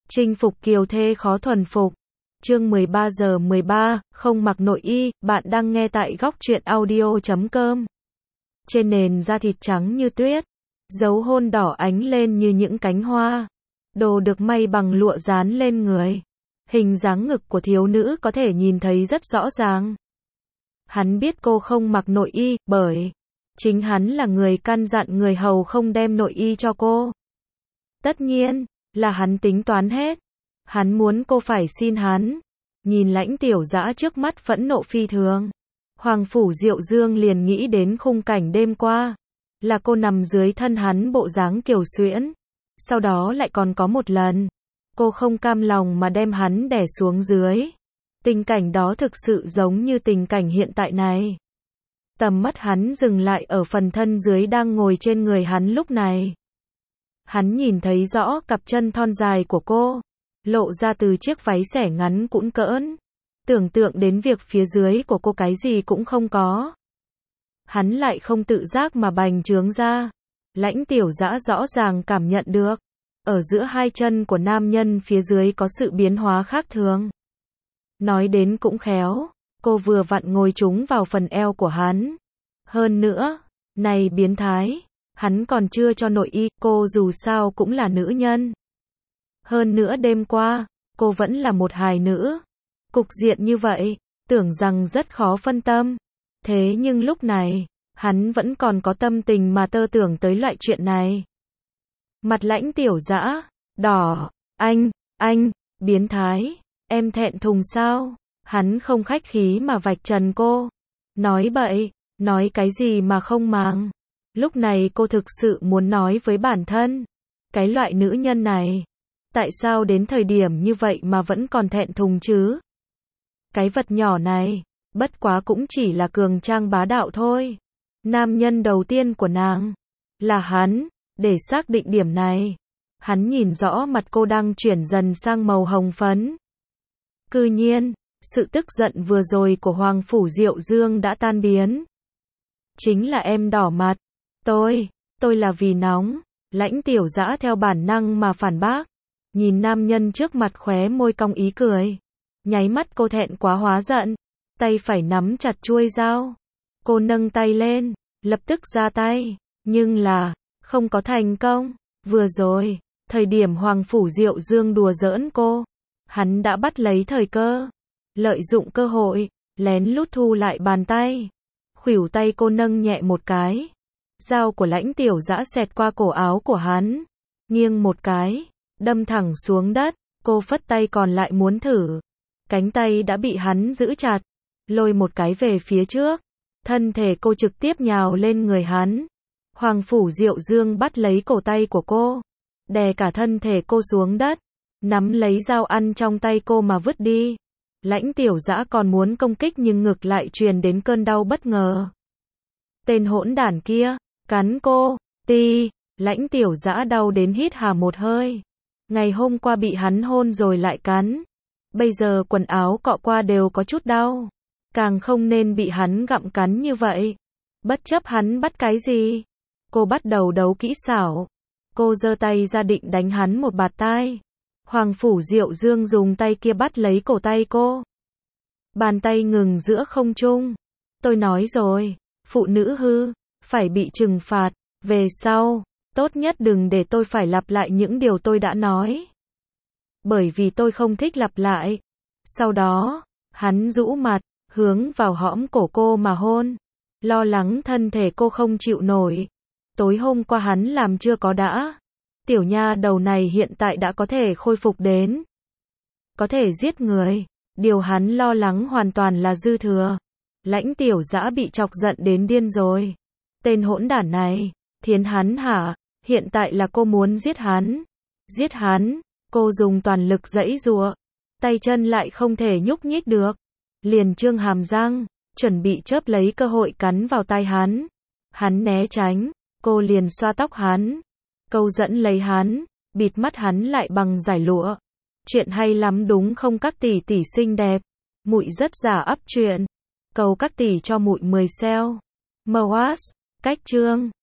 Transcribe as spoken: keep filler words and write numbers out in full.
Chinh phục kiều thê khó thuần phục. Chương mười ba giờ mười ba, không mặc nội y, bạn đang nghe tại góc truyện audio chấm com. Trên nền da thịt trắng như tuyết, dấu hôn đỏ ánh lên như những cánh hoa. Đồ được may bằng lụa dán lên người. Hình dáng ngực của thiếu nữ có thể nhìn thấy rất rõ ràng. Hắn biết cô không mặc nội y, bởi chính hắn là người căn dặn người hầu không đem nội y cho cô. Tất nhiên là hắn tính toán hết. Hắn muốn cô phải xin hắn. Nhìn Lãnh Tiểu Dã trước mắt phẫn nộ phi thường, Hoàng Phủ Diệu Dương liền nghĩ đến khung cảnh đêm qua. Là cô nằm dưới thân hắn bộ dáng kiều xuyễn. Sau đó lại còn có một lần, cô không cam lòng mà đem hắn đè xuống dưới. Tình cảnh đó thực sự giống như tình cảnh hiện tại này. Tầm mắt hắn dừng lại ở phần thân dưới đang ngồi trên người hắn lúc này. Hắn nhìn thấy rõ cặp chân thon dài của cô, lộ ra từ chiếc váy xẻ ngắn cũn cỡn. Tưởng tượng đến việc phía dưới của cô cái gì cũng không có, hắn lại không tự giác mà bành trướng ra. Lãnh Tiểu Dã rõ ràng cảm nhận được, ở giữa hai chân của nam nhân phía dưới có sự biến hóa khác thường. Nói đến cũng khéo, cô vừa vặn ngồi trúng vào phần eo của hắn. Hơn nữa, này biến thái, hắn còn chưa cho nội y, cô dù sao cũng là nữ nhân. Hơn nữa đêm qua, cô vẫn là một hài nữ. Cục diện như vậy, tưởng rằng rất khó phân tâm. Thế nhưng lúc này, hắn vẫn còn có tâm tình mà tơ tưởng tới loại chuyện này. Mặt Lãnh Tiểu Dã đỏ, anh, anh, biến thái, em thẹn thùng sao? Hắn không khách khí mà vạch trần cô. Nói bậy, nói cái gì mà không màng. Lúc này cô thực sự muốn nói với bản thân, cái loại nữ nhân này, tại sao đến thời điểm như vậy mà vẫn còn thẹn thùng chứ? Cái vật nhỏ này, bất quá cũng chỉ là cường trang bá đạo thôi. Nam nhân đầu tiên của nàng là hắn. Để xác định điểm này, hắn nhìn rõ mặt cô đang chuyển dần sang màu hồng phấn. Cư nhiên, sự tức giận vừa rồi của Hoàng Phủ Diệu Dương đã tan biến. Chính là em đỏ mặt. Tôi, tôi là vì nóng. Lãnh Tiểu Dã theo bản năng mà phản bác. Nhìn nam nhân trước mặt khóe môi cong ý cười. Nháy mắt cô thẹn quá hóa giận. Tay phải nắm chặt chuôi dao. Cô nâng tay lên, lập tức ra tay. Nhưng là, không có thành công. Vừa rồi, thời điểm Hoàng Phủ Diệu Dương đùa giỡn cô, hắn đã bắt lấy thời cơ. Lợi dụng cơ hội, lén lút thu lại bàn tay. Khuỷu tay cô nâng nhẹ một cái. Dao của Lãnh Tiểu Dã xẹt qua cổ áo của hắn. Nghiêng một cái, đâm thẳng xuống đất. Cô phất tay còn lại muốn thử. Cánh tay đã bị hắn giữ chặt. Lôi một cái về phía trước. Thân thể cô trực tiếp nhào lên người hắn. Hoàng Phủ Diệu Dương bắt lấy cổ tay của cô. Đè cả thân thể cô xuống đất. Nắm lấy dao ăn trong tay cô mà vứt đi. Lãnh Tiểu Dã còn muốn công kích nhưng ngực lại truyền đến cơn đau bất ngờ. Tên hỗn đản kia, cắn cô, ti, Lãnh Tiểu Dã đau đến hít hà một hơi. Ngày hôm qua bị hắn hôn rồi lại cắn. Bây giờ quần áo cọ qua đều có chút đau. Càng không nên bị hắn gặm cắn như vậy. Bất chấp hắn bắt cái gì, cô bắt đầu đấu kỹ xảo. Cô giơ tay ra định đánh hắn một bạt tai. Hoàng Phủ Diệu Dương dùng tay kia bắt lấy cổ tay cô. Bàn tay ngừng giữa không trung. Tôi nói rồi, phụ nữ hư, phải bị trừng phạt. Về sau, tốt nhất đừng để tôi phải lặp lại những điều tôi đã nói. Bởi vì tôi không thích lặp lại. Sau đó, hắn rũ mặt, hướng vào hõm cổ cô mà hôn. Lo lắng thân thể cô không chịu nổi. Tối hôm qua hắn làm chưa có đã. Tiểu nha đầu này hiện tại đã có thể khôi phục đến. Có thể giết người. Điều hắn lo lắng hoàn toàn là dư thừa. Lãnh Tiểu Dã bị chọc giận đến điên rồi. Tên hỗn đản này, thiến hắn hả? Hiện tại là cô muốn giết hắn. Giết hắn, cô dùng toàn lực giãy giụa. Tay chân lại không thể nhúc nhích được. Liền trương hàm răng, chuẩn bị chớp lấy cơ hội cắn vào tai hắn. Hắn né tránh, cô liền xoa tóc hắn. Câu dẫn lấy hắn, bịt mắt hắn lại bằng giải lụa. Chuyện hay lắm đúng không các tỷ tỷ xinh đẹp? Mụi rất giả ấp chuyện. Cầu các tỷ cho mụi mười xeo. Moas, cách chương.